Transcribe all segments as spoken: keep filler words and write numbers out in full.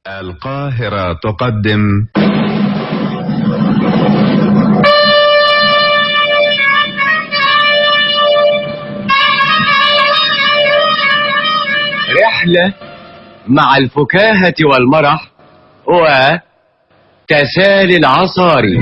القاهرة تقدم رحلة مع الفكاهة والمرح وتسالي العصاري.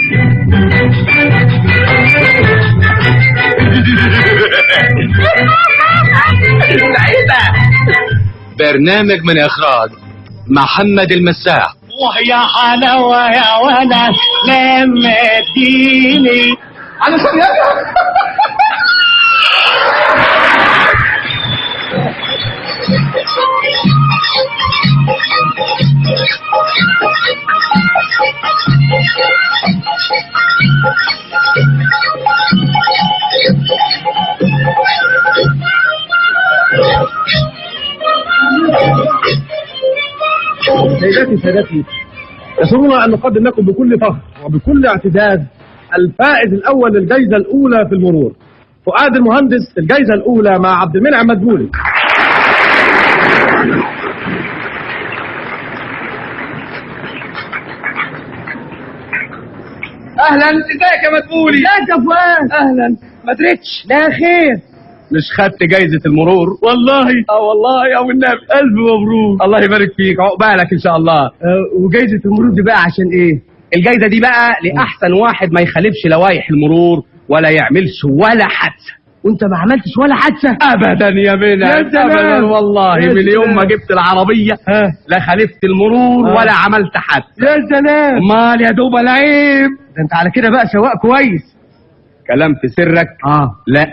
برنامج من إخراج محمد المساح. ويا حلاوة يا ولد لما اديني على سريعك. سيداتي سادتي، يسرنا أن نقدم لكم بكل فخر وبكل اعتزاز الفائز الأول للجائزة الأولى في المرور، فؤاد المهندس، الجائزة الأولى مع عبد المنعم مدبولي. اهلا، ازيك يا مدبولي؟ ازيك يا فؤاد؟ اهلا. ما دريتش؟ لا خير. مش خدت جائزة المرور؟ والله اه والله يا والنبي الف مبروك. الله يبارك فيك، عقبالك إن شاء الله. أه وجائزة المرور دي بقى عشان ايه؟ الجائزة دي بقى لأحسن واحد ما يخالفش لوائح المرور ولا يعملش ولا حادثة. وانت ما عملتش ولا حادثة؟ ابدا يا منعم، ابدا والله. من يوم ما جبت العربيه ها. لا خالفت المرور ها. ولا عملت حادثه. يا سلام. امال يا دوب العيب. ده انت على كده بقى سواق كويس. كلام في سرك. اه لا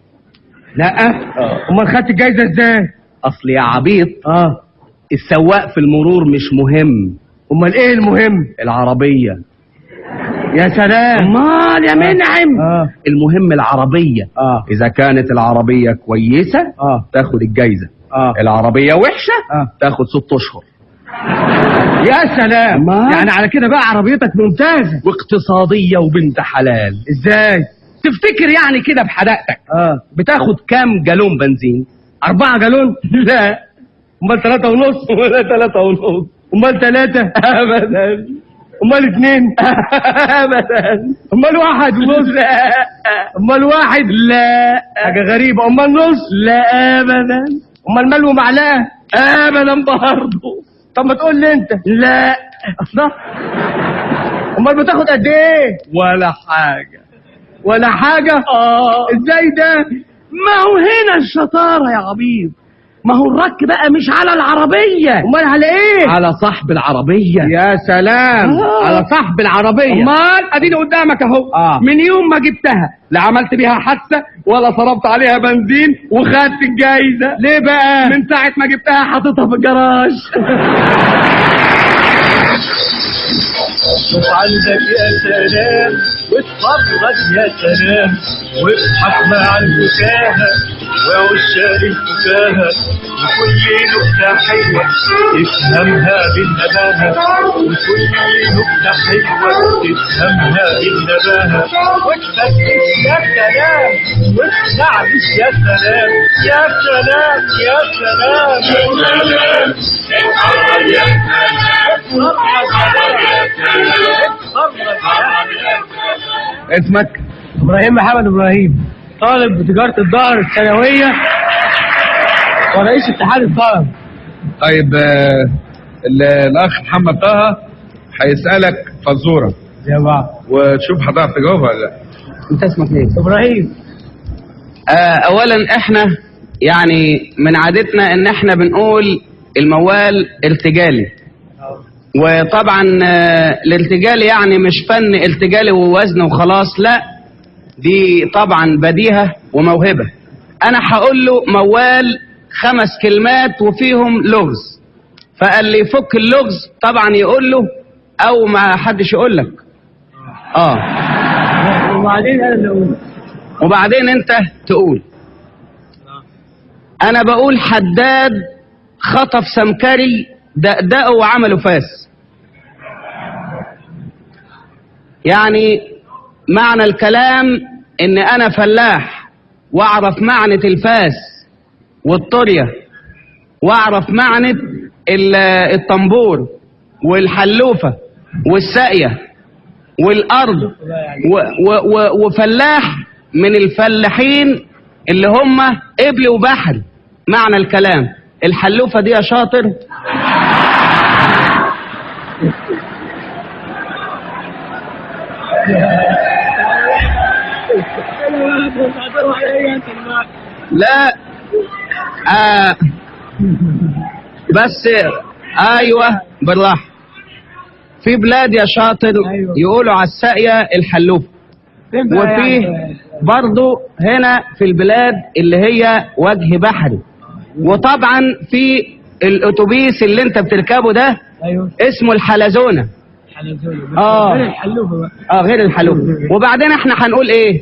لا امال خدت الجايزه ازاي؟ اصل يا عبيط اه السواق في المرور مش مهم، امال ايه المهم؟ العربيه. يا سلام. امال يا منعم اه المهم العربيه. اه اذا كانت العربيه كويسه اه تاخد الجايزه، اه العربيه وحشه اه تاخد ست اشهر. يا سلام. ما؟ يعني على كده بقى عربيتك ممتازه واقتصاديه وبنت حلال. ازاي؟ تفتكر يعني كده بحدقتك اه بتاخد كام جالون بنزين؟ أربعة جالون؟ لا. امال ثلاثة ونص؟ ولا ثلاثة ونص. امال ثلاثة؟ ابدا. امال اثنين؟ ابدا. امال واحد ونص؟ لا. امال واحد؟ لا. حاجة غريبة. امال نص؟ لا ابدا. امال مال ومعلقة؟ ابدا برضه. طب ما تقول لي انت. لا اصلا امال بتاخد قد ايه؟ ولا حاجة. ولا حاجة؟ اه ازاي ده؟ ما هو هنا الشطارة يا عبيط. ما هو الرك بقى مش على العربية، امال على ايه؟ على صاحب العربية. يا سلام. آه. على صاحب العربية. امال اديني قدامك اهو. آه. من يوم ما جبتها لا عملت بيها حادثه ولا صرفت عليها بنزين وخدت الجايزه. ليه بقى؟ من ساعه ما جبتها حاططها في الجراج. شوف عندك يا سلام واتفرج يا سلام واضحك مع الفكاهة وعشاق الفكاهة وكل نكتة حلوة تفهمها بالنباهة وكل نكتة حلوة تفهمها بالنباهة وتفتش يا سلام وتنعش يا سلام يا سلام يا سلام يا سلام يا اسمك؟ ابراهيم محمد ابراهيم، طالب بتجارة الظهر الثانوية ورئيس اتحاد الطلب. طيب آه، ال- الأخ محمد طه هيسألك فزورة زي بعض. وتشوف هتعرف تجاوبها ولا لا. انت اسمك ايه؟ ابراهيم. آه اولا احنا يعني من عادتنا ان احنا بنقول الموال ارتجالي، وطبعا آه الارتجالي يعني مش فن ارتجالي ووزن وخلاص، لا دي طبعا بديهة وموهبة. انا هقول له موال خمس كلمات وفيهم لغز، فقال لي فك اللغز طبعا يقول له او ما حدش يقول لك. اه وبعدين انا اللي اقول. وبعدين انت تقول. انا بقول حداد خطف سمكري دقدقه وعمله فاس. يعني معنى الكلام ان انا فلاح واعرف معنى الفاس والطرية واعرف معنى الطنبور والحلوفة والساقية والأرض و و و وفلاح من الفلاحين اللي هم قبل وبحر. معنى الكلام الحلوفة دي يا شاطر لا آه بس ايوه بالراحه. في بلاد يا شاطر يقولوا على الساقيه الحلوفه، وفي برضو هنا في البلاد اللي هي وجه بحري. وطبعا في الاتوبيس اللي انت بتركبه ده اسمه الحلزونه. اه غير الحلوفه اه غير الحلوفه. وبعدين احنا هنقول ايه؟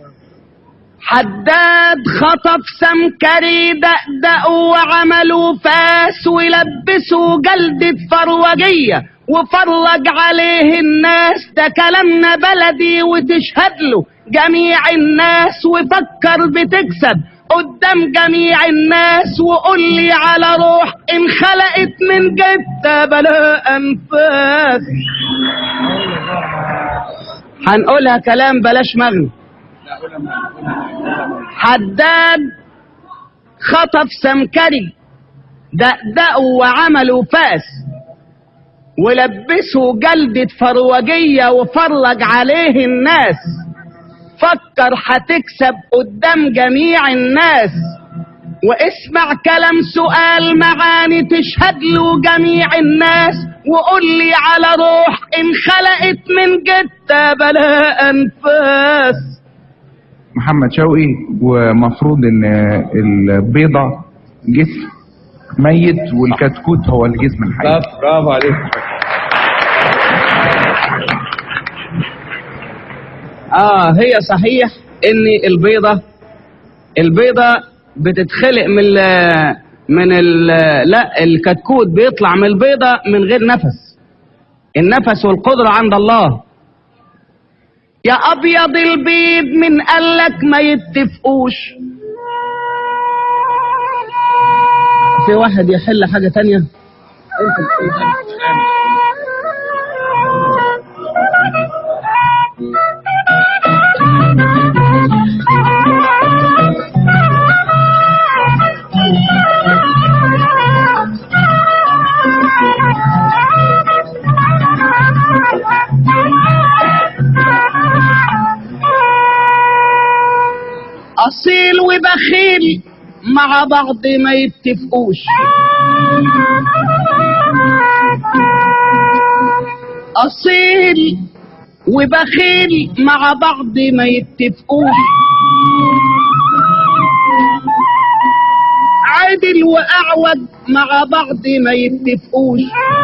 حداد خطف سمكري دقدقوا وعملوا فاس ولبسوا جلدة فروجية وفرج عليه الناس. ده كلامنا بلدي وتشهد له جميع الناس، وفكر بتكسب قدام جميع الناس. وقول لي على روح ان خلقت من جدة بلا انفاس. هنقولها كلام بلاش مغني. حداد خطف سمكري دقدقوا وعملوا فاس ولبسوا جلدة فروجية وفرج عليه الناس. فكر هتكسب قدام جميع الناس. واسمع كلام سؤال معاني تشهد له جميع الناس. وقول لي على روح ان خلقت من جدة بلا انفاس. محمد شوقي. ومفروض ان البيضة جسم ميت والكتكوت هو الجسم الحي. برافو عليك. اه هي صحيح ان البيضة البيضة بتتخلق من ال من ال لا الكتكوت بيطلع من البيضة من غير نفس. النفس والقدرة عند الله. يا ابيض البيض من قالك ما يتفقوش. في واحد يحل حاجة تانية. أصيل وبخيل مع بعض ما يتفقوش. أصيل وبخيل مع بعض ما يتفقوش. عادل وأعوج مع بعض ما يتفقوش.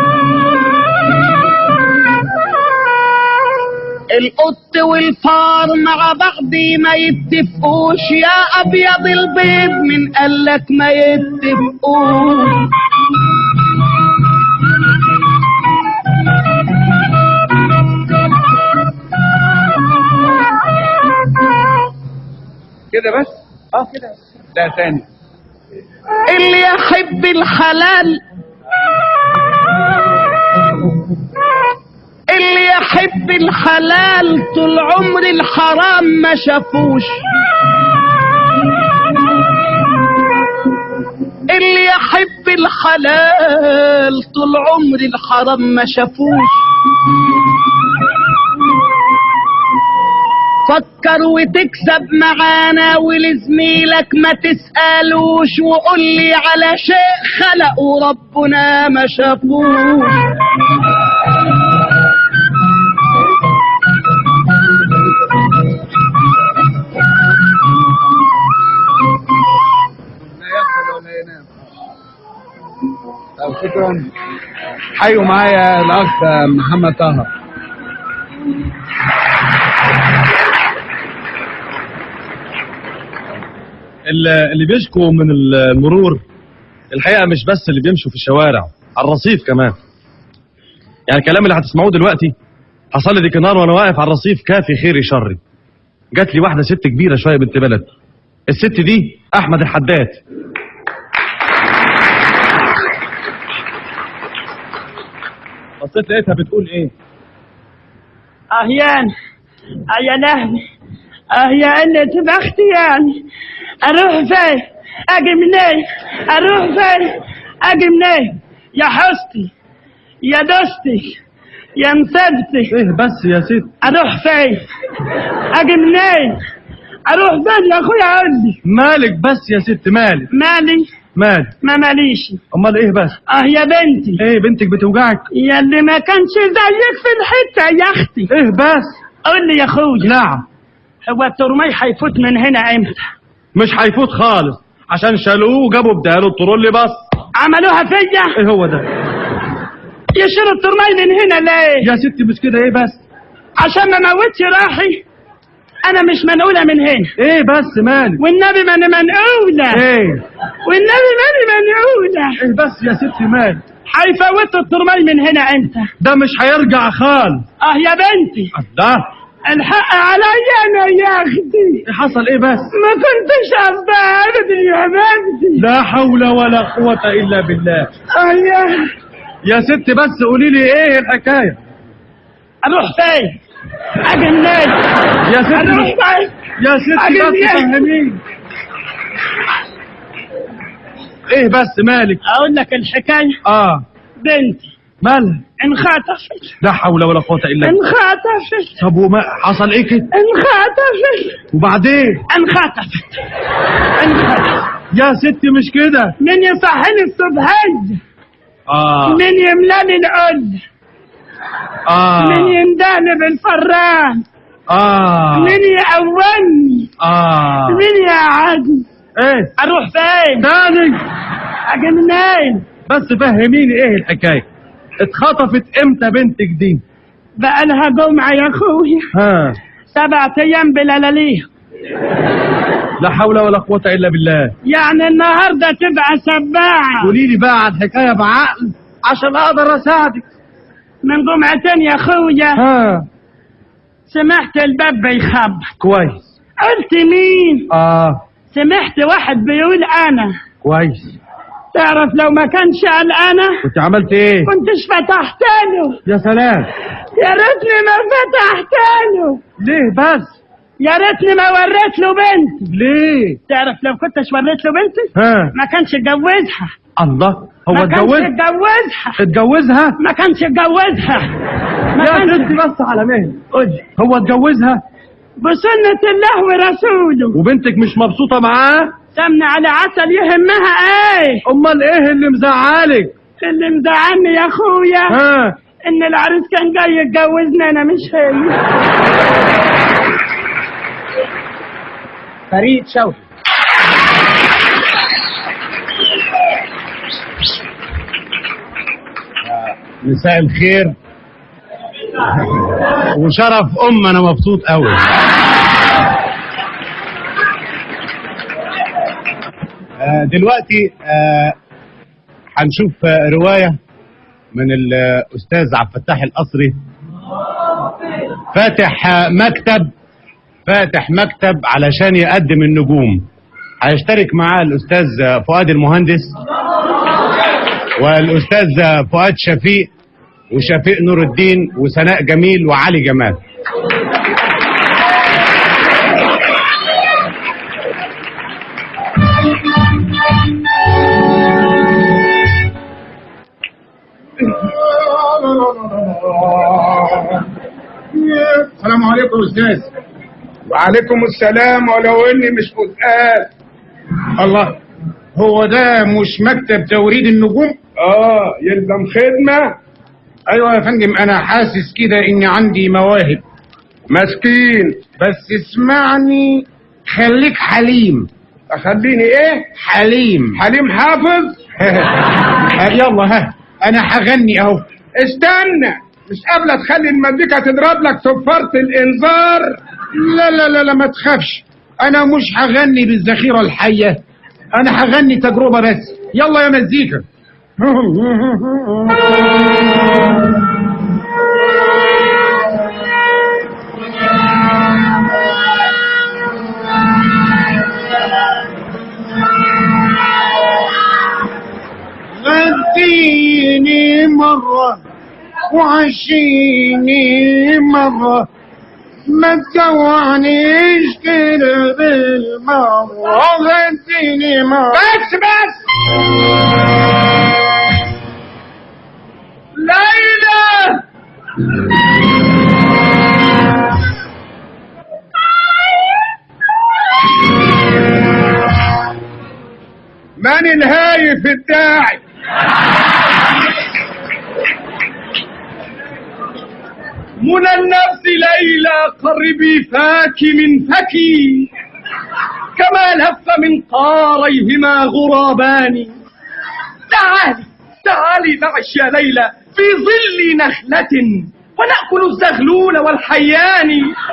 القط والفار مع بعض ما يتفقوش. يا ابيض البيض من قالك ما يتفقوش. كده بس؟ اه كده. لا ثاني. اللي يحب الحلال اللي يحب الحلال طول عمر الحرام ما شافوش. اللي يحب الحلال طول عمر الحرام ما شافوش. فكر وتكسب معانا ولزميلك ما تسألوش. وقول لي على شيء خلقه ربنا ما شافوش. طب شكرا. حيوا معايا الاخ محمد طه. اللي بيشكوا من المرور الحقيقه مش بس اللي بيمشوا في الشوارع، على الرصيف كمان. يعني الكلام اللي هتسمعوه دلوقتي حصل لي ديك نهار وانا واقف على الرصيف كافي خيري شري. جات لي واحده ست كبيره شويه بنت بلد. الست دي احمد الحداد. بصيت لقيتها بتقول ايه؟ اهيان اه يا لهوي اه يا قلة بختي يعني اروح فين اجي منين اروح فين اجي منين يا حستي يا دوستي يا مسبتي ايه بس يا ست؟ اروح فين اجي منين اروح فين يا اخويا قول لي مالك بس يا ست مالك؟ مالي مالك؟ ما ماليش امال ايه بس؟ اه يا بنتي ايه بنتك بتوجعك؟ يا اللي ما كانش زيك في الحته يا اختي ايه بس؟ قول لي يا اخويا نعم. هو الترمي هيفوت من هنا امتى مش هيفوت خالص عشان شالوه وجابوا بداله الطرول بس. عملوها فيا ايه هو ده؟ يشيلوا الترمي من هنا ليه يا ستي مش كده ايه بس؟ عشان ما موتش راحي انا مش منقوله من هنا ايه بس مالك؟ والنبي ما انا منقوله ايه؟ والنبي ما انا منقوله ايه بس يا ستي مالك؟ هيفوتوا الترمي من هنا امتى ده مش هيرجع خالص. اه يا بنتي ده الحق عليا انا يا اختي ايه حصل ايه بس؟ ما كنتش قصدها ابدا يا بنتي لا حول ولا قوة الا بالله. اه يا يا ست بس قولي لي ايه الحكاية؟ اروح فين اجي منين يا ست اروح فين يا ست أجي بس منين؟ فهميني. ايه بس مالك؟ اقول لك الحكايه اه بنتي مالها؟ انخطفت لا حول ولا قوة الا بالله. انخطفت طب وما حصل ايه كده؟ انخطفت وبعدين؟ انخطفت انخطفت يا ستي مش كده. مين يصحيني الصبحيه اه مين يملاني القل اه مين ينداني بالفران اه مين يقومني اه مين يقعدني ايه اروح فين تاني؟ اجي منين بس فهميني ايه الحكاية؟ اتخطفت امتى بنتك دي؟ بقى لها جمعه يا اخويا ها سبعة ايام بلا ليله لا حول ولا قوة الا بالله. يعني النهارده تبقى سباعه قولي لي بقى على الحكاية بعقل عشان اقدر اساعدك. من جمعتين يا اخويا ها سمعت الباب بيخبط كويس. قلت مين اه سمعت واحد بيقول انا كويس. تعرف لو ما كانش قال انا كنت عملت ايه؟ كنتش فتحت له يا سلام. يا ريتني ما فتحت له ليه بس؟ يا ريتني ما وريت له بنتي ليه؟ تعرف لو كنتش وريت له بنتي ها ما كانش اتجوزها الله هو ما كانش اتجوز؟ اتجوزها اتجوزها؟ ما كانش اتجوزها ما يا كانش ستي بس على مهلك. قولي هو اتجوزها؟ بسنة الله ورسوله وبنتك مش مبسوطة معاه؟ سمنة على عسل يهمها ايه امال ايه اللي مزعلك؟ اللي مزعلني يا اخويا ها ان العريس كان جاي يتجوزني انا مش هي فريد شوقي. مساء الخير وشرف ام انا مبسوط قوي. آه دلوقتي آه هنشوف آه رواية من الاستاذ عبد الفتاح القصري فاتح آه مكتب فاتح مكتب علشان يقدم النجوم. هيشترك معاه الاستاذ آه فؤاد المهندس والاستاذ آه فؤاد شفيق وشفيق نور الدين وسناء جميل وعلي جمال. السلام عليكم يا استاذ. وعليكم السلام ولو اني مش متقال. الله هو ده مش مكتب توريد النجوم؟ اه يلزم خدمة. ايوه يا فندم انا حاسس كده اني عندي مواهب. مسكين بس اسمعني خليك حليم. اخليني ايه؟ حليم. حليم حافظ. يلا ها انا هغني اهو. استنى مش قابله تخلي المزيكا تضرب لك صفارة الانذار؟ لا لا لا لا ما تخافش انا مش هغني بالذخيرة الحية انا هغني تجربة بس. يلا يا مزيكا. غديني مرة وعشيني مرة ما تجوعنيش كده بالمرة غديني مرة. بس بس ليلى من الهايف الداعي؟ منى النفس ليلى قربي فاك من فكي كما لف من قاريهما غرابان. تعالي تعالي نعش يا ليلى في ظل نخلة ونأكل الزغلول والحيان،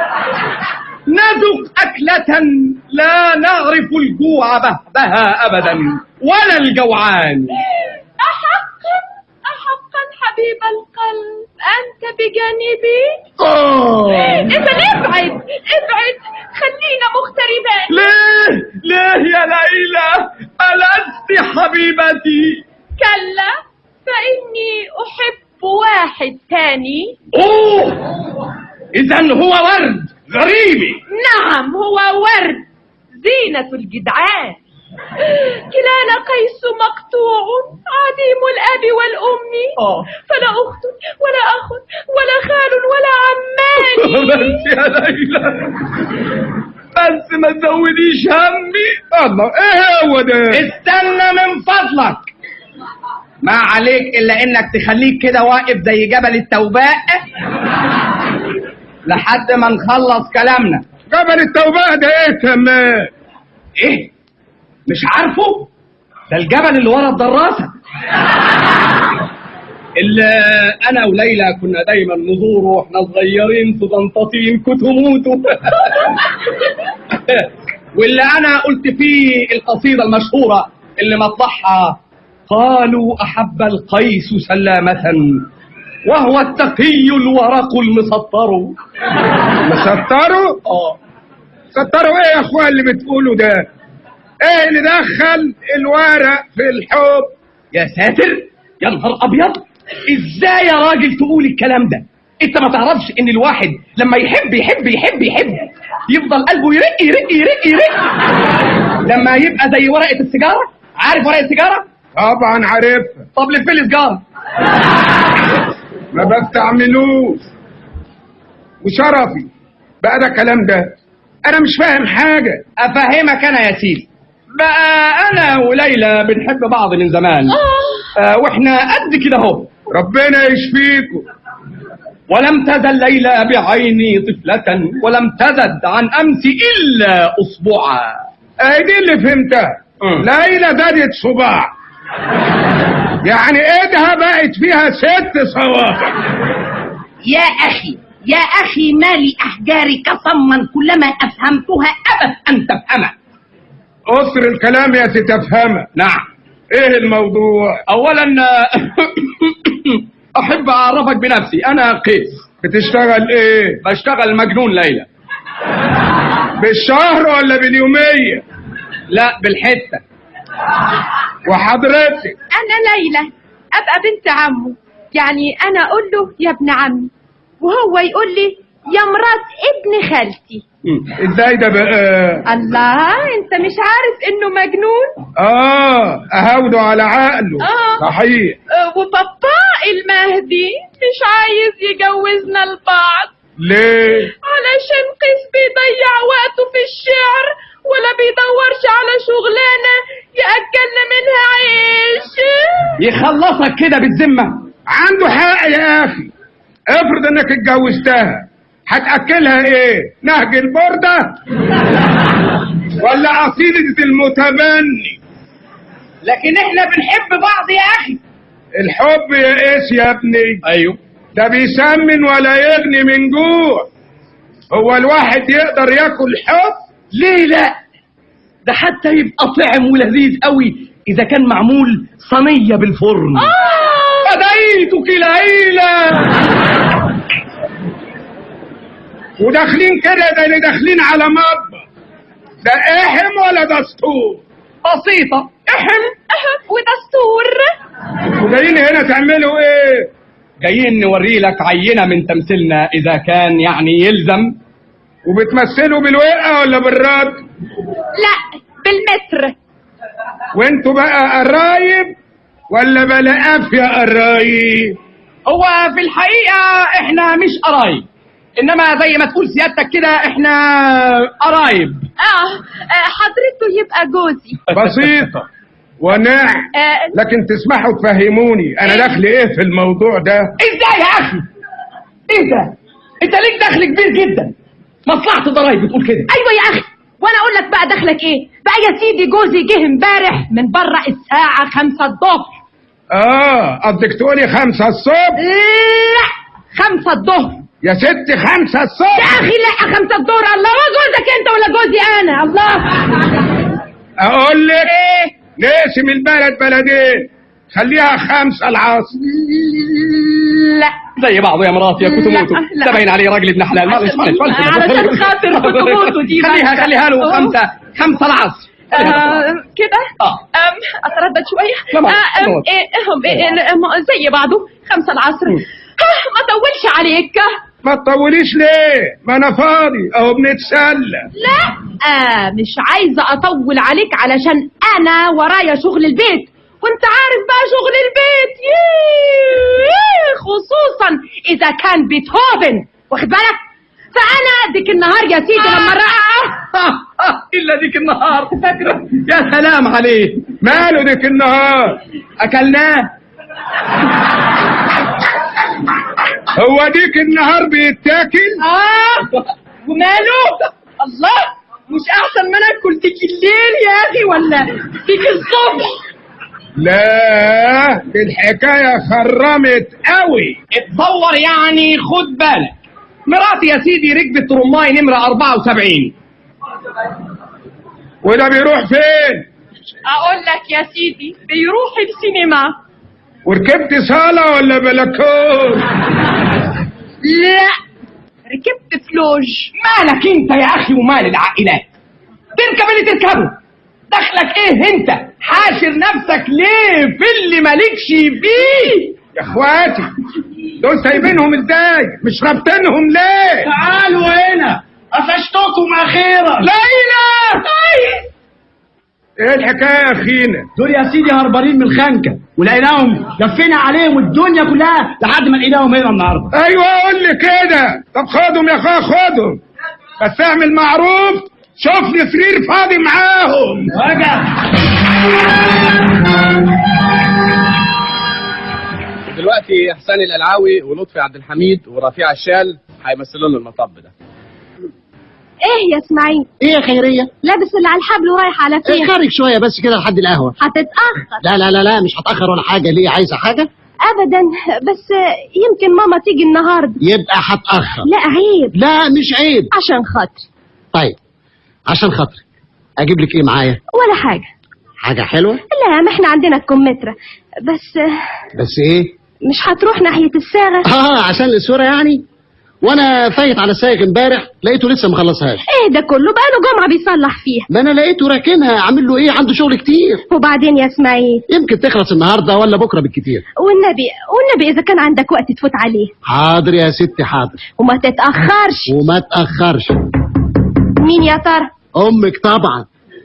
نذق أكلة لا نعرف الجوع بهبها أبدا ولا الجوعان. أحقا أحقا حبيب القلب أنت بجانبي؟ إذا ابعد ابعد خلينا مغتربين. ليه ليه يا ليلى ألست حبيبتي؟ كلا فإني أحب واحد تاني. أوه إذن هو ورد غريبي. نعم هو ورد زينة الجدعان. كلانا قيس مقطوع عديم الأب والأم، فلا أخت ولا أخ ولا خال ولا عمان. بس يا ليلى بس ما تزوديش همي. الله ايه هو ده؟ استنى من فضلك، ما عليك الا انك تخليك كده واقف زي جبل التوباء لحد ما نخلص كلامنا. جبل التوباء ده ايه كمان؟ ايه مش عارفه؟ ده الجبل اللي ورا الدراسة اللي انا وليلى كنا دايما نزوره واحنا صغيرين في زنطتين كتموتو واللي انا قلت فيه القصيدة المشهورة اللي مطلعها قالوا احب القيس سلامة وهو التقي الورق المسطر. مسطره؟ اه سطروا ايه يا اخوان اللي بتقولوا ده؟ ايه اللي دخل الورق في الحب؟ يا ساتر يا نهار ابيض، ازاي يا راجل تقول الكلام ده؟ انت ما تعرفش ان الواحد لما يحب يحب يحب يحب يفضل قلبه يرق يرق يرق يرق لما يبقى زي ورقة السيجارة. عارف ورقة السيجارة؟ طبعا عارفها. طب لف لي سيجارة. ما بستعملوش وشرفي بقى ده كلام ده انا مش فاهم حاجة. افهمك انا يا سيدي، بقى انا وليلى بنحب بعض من زمان. آه واحنا قد كده اهو. ربنا يشفيكم. ولم تزل ليلى بعيني طفلة ولم تزد عن امس الا اصبعا. ايه دي اللي فهمتها. ليلى زادت صباع يعني ايدها بقت فيها ست صوابع. يا اخي يا اخي مالي احجارك صما كلما افهمتها ابت ان تفهمها. قصر الكلام يا ستفهمها. نعم. ايه الموضوع؟ اولا احب اعرفك بنفسي، انا قيس. بتشتغل ايه؟ بشتغل مجنون ليلى. بالشهر ولا باليومية؟ لا بالحتة. وحضرتك؟ أنا ليلى أبقى بنت عمه، يعني أنا أقول له يا ابن عمي وهو يقول لي يا مرات ابن خالتي. ازاي ده بقى؟ الله انت مش عارف انه مجنون؟ اه اهوده على عقله. آه. صحيح. آه وبابا المهدي مش عايز يجوزنا لبعض. ليه؟ علشان قيس بيضيع وقته في الشعر ولا بيدورش على شغلانه ياكلنا منها عيش. يخلصك كده بالذمه. عنده حق يا اخي. افرض انك اتجوزتها هتاكلها ايه؟ نهج البرده ولا قصيده المتبني؟ لكن احنا بنحب بعض يا اخي. الحب يا قيس يا ابني ايوه ده بيسمن ولا يغني من جوع. هو الواحد يقدر ياكل حب؟ ليه لا؟ ده حتى يبقى طعم ولذيذ قوي اذا كان معمول صينيه بالفرن. اه فديتك ليلى. وداخلين كده ده اللي داخلين على مطبخ. ده احم ولا دستور؟ بسيطه. احم ودستور. وجايين هنا تعملوا ايه؟ جايين نوري لك عينة من تمثيلنا إذا كان يعني يلزم. وبتمثلوا بالورقة ولا بالرد؟ لا بالمتر. وانتوا بقى قرايب ولا بلاقاف يا قرايب؟ هو في الحقيقة احنا مش قرايب، انما زي ما تقول سيادتك كده احنا قرايب. اه, آه حضرته يبقى جوزي. بسيطة وناع. آه لكن تسمحوا تفهموني انا دخل ايه في الموضوع ده؟ ازاي يا اخي؟ ايه ده؟ انت ليك دخل كبير جدا، مصلحة ضرايب بتقول كده. ايوه يا اخي، وانا اقول لك بقى دخلك ايه؟ بقى يا سيدي جوزي جه امبارح من بره الساعة خمسة الظهر. اه قصدك تقولي خمسة الصبح؟ لا خمسة الظهر يا ستي خمسة الصبح. يا اخي لا خمسة الظهر. الله، هو جوزك انت ولا جوزي انا؟ الله. اقول لك ايه؟ نقسم البلد بلدين، خليها خمسة العصر. لا زي بعض يا مراتي يا كتموتو، ده باين عليه راجل ابن حلال. معلش معلش معلش علشان خاطر كتموتو دي خليها خليها له خمسة خمسة العصر. آه كده. اه أم اتردد شويه. لا ما آه أم إيه هم إيه ما- زي بعضه خمسة العصر. ها ما طولش عليك. ما تطوليش ليه؟ ما انا فاضي اهو بنتسلى. لا آه مش عايزه اطول عليك علشان انا ورايا شغل البيت، وانت عارف بقى شغل البيت ييه خصوصا اذا كان بيتهوفن، واخد بالك؟ فانا ديك النهار يا سيدي لما رأى الا ديك النهار فاكره؟ يا سلام عليه. ماله ديك النهار؟ اكلناه. هو ديك النهار بيتاكل؟ اه وماله؟ الله، مش احسن ما ناكل ديك الليل يا اخي ولا ديك الصبح؟ لا دي الحكاية خرمت قوي. اتصور يعني، خد بالك مراتي يا سيدي ركبت رماي نمرة أربعة وسبعين. وده بيروح فين؟ اقول لك يا سيدي بيروح السينما. وركبت صالة ولا بلكون؟ لا ركبت فلوج. مالك انت يا اخي ومال العائلات؟ تركب اللي تركبه، دخلك ايه انت؟ حاشر نفسك ليه في اللي مالكش فيه؟ يا اخواتي دول سايبينهم ازاي؟ مش رابطينهم ليه؟ تعالوا هنا قفشتكم اخيرا. ليلى ايه الحكاية يا اخينا؟ دول يا سيدي هربانين من الخنكه ولقيناهم لفينا عليهم الدنيا كلها لحد ما لقيناهم هنا النهارده. ايوه قول لي كده. طب خدهم يا اخويا خدهم، بس اعمل معروف شوف لي سرير فاضي معاهم. دلوقتي احسان القلعاوي ولطفي عبد الحميد ورفيع الشال هيمثلوا لنا المطب ده. ايه يا اسماعيل؟ ايه يا خيرية؟ لابس اللي على الحبل ورايح على فين؟ إيه خارج شوية بس كده لحد القهوة. هتتأخر. لا لا لا لا مش هتأخر ولا حاجة. ليه عايزة حاجة؟ ابدا، بس يمكن ماما تيجي النهارده. يبقى هتأخر. لا عيب. لا مش عيب. عشان خاطري. طيب عشان خاطرك اجيب لك ايه معايا؟ ولا حاجة. حاجة حلوة؟ لا ما احنا عندنا الكمثرى بس. بس ايه؟ مش هتروح ناحية الصاغة؟ اه عشان الصورة يعني. وانا فايت على السايق امبارح لقيته لسه مخلصهاش. ايه ده كله؟ بقاله جمعة بيصلح فيها. ما انا لقيته راكنها، عامل له ايه؟ عنده شغل كتير. وبعدين يا اسماعيل يمكن تخلص النهارده ولا بكره بالكتير. والنبي والنبي اذا كان عندك وقت تفوت عليه. حاضر يا ستي حاضر. وما تتأخرش. وما تأخرش. مين يا ترى؟ امك طبعا.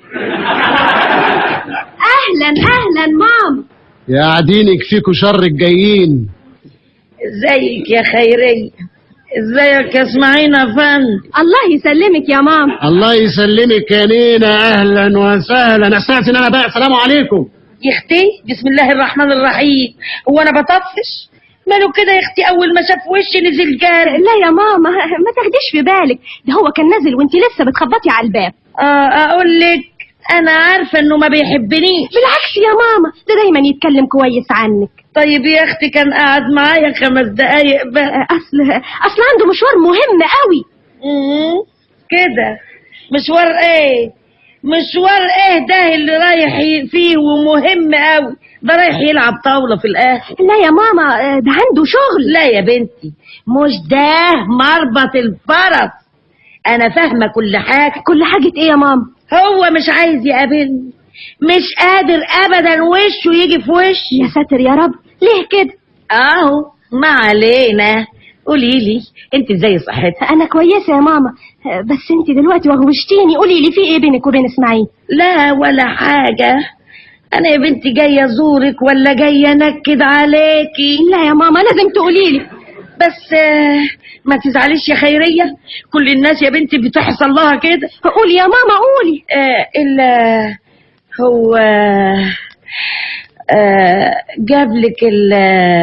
اهلا اهلا ماما. يا عدينك فيكوا شر الجايين. ازيك يا خيرية؟ ازيك يا اسماعيل يا فندم؟ الله يسلمك يا ماما. الله يسلمك يا نينا. اهلا وسهلا. استاذن انا بقى. السلام عليكم يا اختي. بسم الله الرحمن الرحيم. هو انا بطفش؟ ماله كده يا اختي؟ اول ما شاف وشي نزل جاري. لا يا ماما ما تاخديش في بالك، ده هو كان نازل وانت لسه بتخبطي على الباب. اه اقول لك انا عارفه انه ما بيحبنيش. بالعكس يا ماما، ده دايما يتكلم كويس عنك. طيب يا اختي كان قاعد معايا خمس دقايق بقى. اصل اصل عنده مشوار مهم قوي. امم كده. مشوار ايه؟ مشوار ايه ده اللي رايح فيه ومهم قوي؟ ده رايح يلعب طاوله في الاخر. لا يا ماما ده عنده شغل. لا يا بنتي مش ده مربط الفرس. انا فاهمه كل حاجه. كل حاجه ايه يا ماما؟ هو مش عايز يقابلني، مش قادر ابدا وشه يجي في وشي. يا ساتر يا رب، ليه كده؟ اهو ما علينا. قولي لي انت ازاي صحتك؟ انا كويسه يا ماما، بس انت دلوقتي وغوشتيني. قولي لي في ايه بينك وبين اسماعيل؟ لا ولا حاجه. انا يا بنتي جايه ازورك ولا جايه انكد عليكي؟ لا يا ماما لازم تقولي لي. بس ما تزعليش يا خيريه، كل الناس يا بنتي بتحصل لها كده. قولي يا ماما قولي. آه الا هو آه جاب لك ال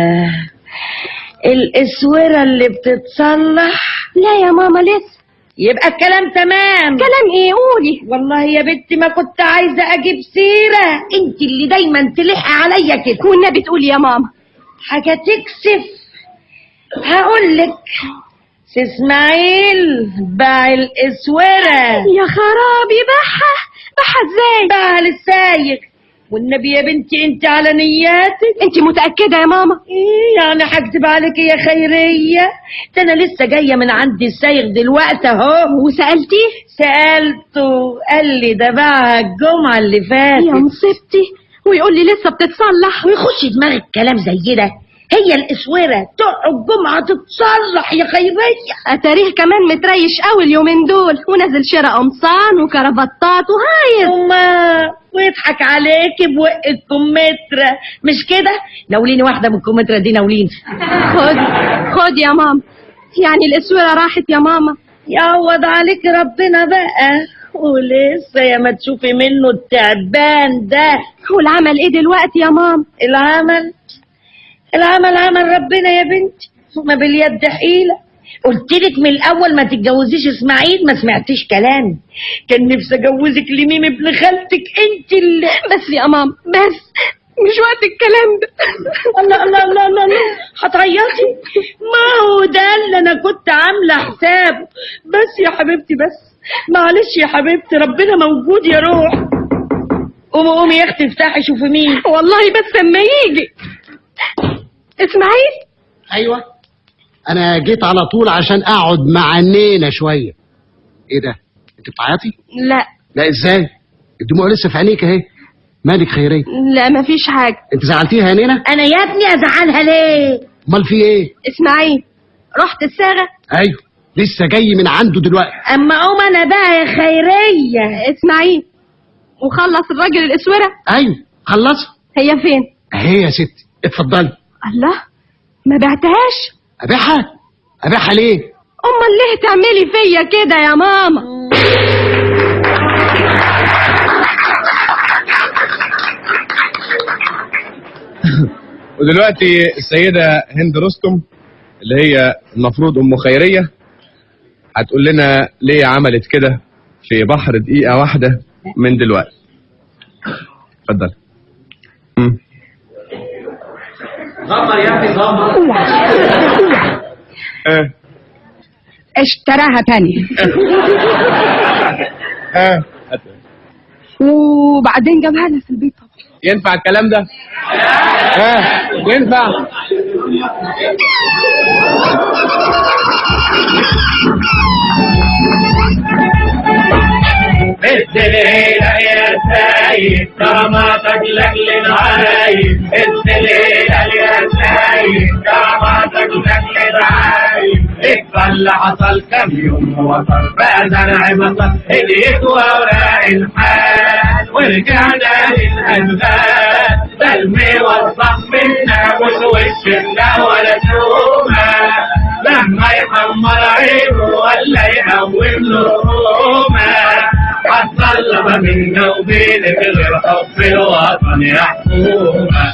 الاسوره اللي بتتصلح؟ لا يا ماما لسه. يبقى الكلام تمام. كلام ايه؟ قولي. والله يا بنتي ما كنت عايزه اجيب سيره، انت اللي دايما تلحي عليا كده. والنبي تقولي يا ماما. حاجه تكسف. هقول لك، سي اسماعيل باع الاسوره. يا خرابي، باعها؟ باعها ازاي؟ باعها للسايق. والنبي يا بنتي انت على نياتك. انت متاكده يا ماما؟ ايه يعني هكذب عليك يا خيريه؟ ده انا لسه جايه من عند السايق دلوقتي اهو. وسالتيه؟ سالته، قال لي ده باعها الجمعه اللي فاتت. يا مصيبتي، ويقول لي لسه بتتصلح؟ ويخش دماغك كلام زي ده؟ هي الاسوره تقعد الجمعه تتصلح يا خيريه؟ اتاريه كمان متريش قوي اليومين دول، ونازل شراء قمصان وكرافتات وهايل. امال ويضحك عليكي بوقة كمثرى مش كده؟ ناوليني واحده من الكمثرى دي، ناوليني. خد خد يا ماما. يعني الاسوره راحت يا ماما؟ يعوض عليك ربنا بقى، ولسه يا ما تشوفي منه التعبان ده. والعمل ايه دلوقتي يا ماما؟ العمل العمل عمل ربنا يا بنتي، ما باليد حيله. قلتلك من الاول ما تتجوزيش اسماعيل، ما سمعتيش كلامي. كان نفسي اجوزك لميم ابن خالتك انت اللي. بس يا ماما بس مش وقت الكلام ده. الله الله الله الله, الله. هتعيطي؟ ما هو ده اللي انا كنت عامله حسابه. بس يا حبيبتي بس معلش يا حبيبتي، ربنا موجود يا روح. قومي قومي يا اختي افتحي شوفي مين. والله بس اما يجي. اسماعيل؟ ايوه انا جيت على طول عشان اقعد مع نينا شويه. ايه ده؟ انت بتعيطي؟ لا. لا ازاي؟ الدموع لسه في عينيك اهي. مالك خيريه؟ لا مفيش حاجه. انت زعلتيها يا نينا؟ انا يا ابني ازعلها ليه؟ امال في ايه؟ اسماعيل رحت الصاغه؟ ايوه لسه جاي من عنده دلوقتي. اما قوم انا بقى يا خيريه. اسماعيل وخلص الراجل الاسوره؟ ايوه خلصها. هي فين؟ اهي يا ستي اتفضلي. الله، ما بعتهاش؟ ابيعها؟ ابيعها ليه؟ امال ليه تعملي فيا كده يا ماما؟ ودلوقتي السيدة هند رستم اللي هي المفروض ام خيرية هتقول لنا ليه عملت كده في بحر دقيقة واحدة من دلوقتي. اتفضل. غمر يا ابني غمر. اه اشتراها تاني. اه وبعدين جابها لنا في البيت. طبعا ينفع الكلام ده؟ اه ينفع. السليلة يا سايد كراماتك لأجل العايد. السليلة يا سايد كراماتك لأجل العايد. اتفل حصل كم يوم وصل بقى زرع بصل هديت وراء الحال. ورجعنا للأنغال ده الموظف منا والوش لا ولا تومة. لما يحمر عينه ولا يقوم لقومة هتطلب منا وبينك غير حب الوطن يا حكومة.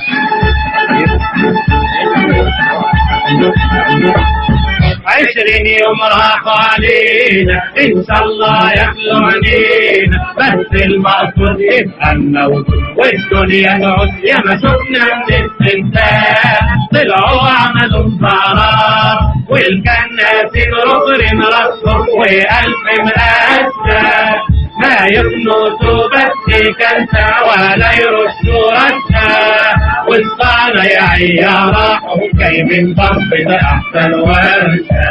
عشرين يوم راحوا علينا ان شاء الله يخلو علينا. بس المقصود يبقى الموت والدنيا تعود. يا ما شفنا من الاستنتاج طلعوا عملوا انفجارات والكناسين رغم راسهم والف مقاسة. ما يقنطوا بس كنسة ولا يرشوا رشة. والصنايعية راحوا جايبين ضرب ده احسن ورشة.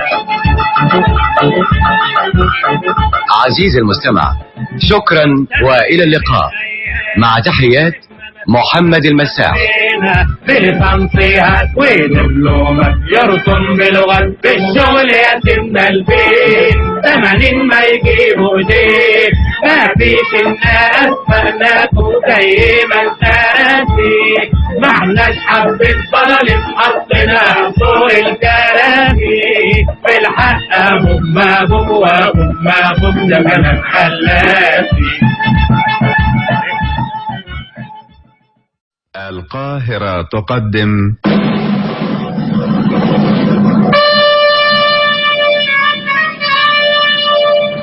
عزيزي المستمع، شكرا والى اللقاء مع تحيات محمد المساح. بليسانسيات ودبلومات يرسم بلغات بالشغل يتم البيت ثمانين ما يجيبوا دين ما فيش الناس مهناكوا زي ما الكراسي ما احناش حبة بلل حطينا فوق الكراسي في الحق هم جوا هم هم زمان خلاسي. القاهرة تقدم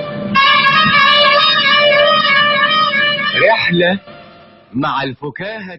رحلة مع الفكاهة.